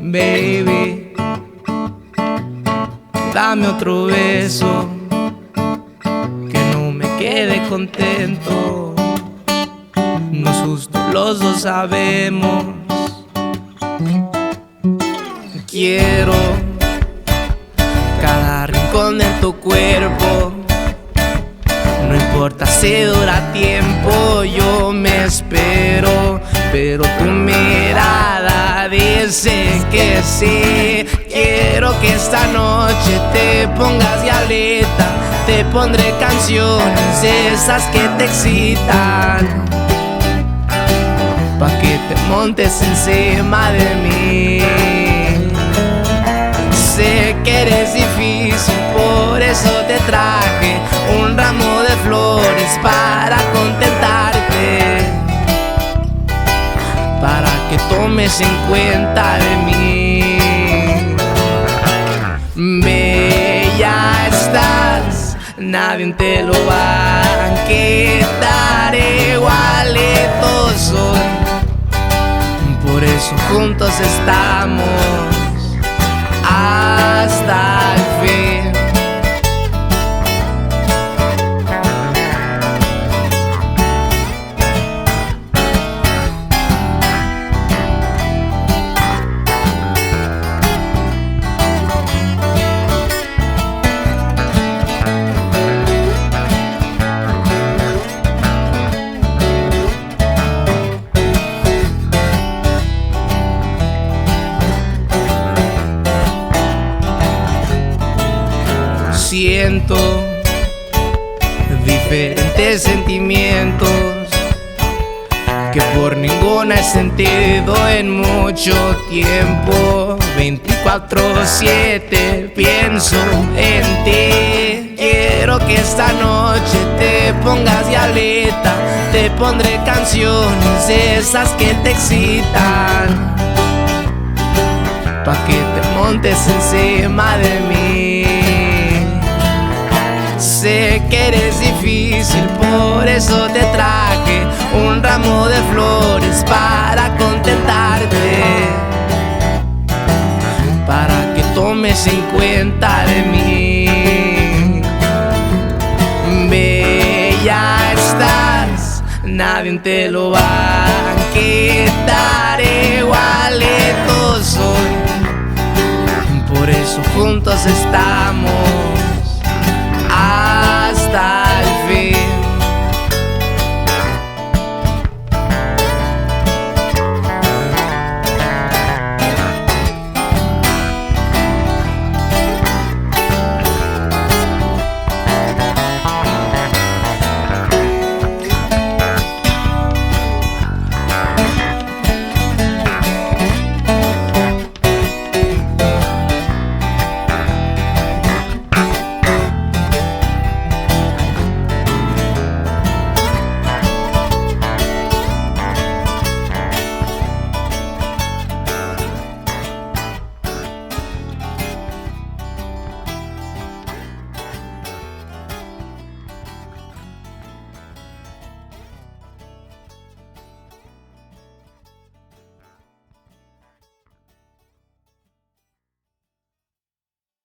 Baby, dame otro beso, que no me quede contento. No es justo, los dos sabemos. Quiero cada rincón de tu cuerpo. No importa si dura tiempo, yo me espero. Pero tu mirada dice que sí. Quiero que esta noche te pongas diablita. Te pondré canciones esas que te excitan, pa' que te montes encima de mí. Sé que eres difícil, por eso te traje un ramo de flores para contentarte, para que tomes en cuenta de mí. Bella estás, nadie te lo va a quitar. Igualito soy, por eso juntos estamos hasta el fin. Siento diferentes sentimientos que por ninguna he sentido en mucho tiempo. 24/7 pienso en ti. Quiero que esta noche te pongas diablita. Te pondré canciones esas que te excitan, pa' que te montes encima de mí. Sé que eres difícil, por eso te traje un ramo de flores para contentarte, para que tomes en cuenta de mí. Bella estás, nadie te lo va a quitar. Igualito soy, por eso juntos estamos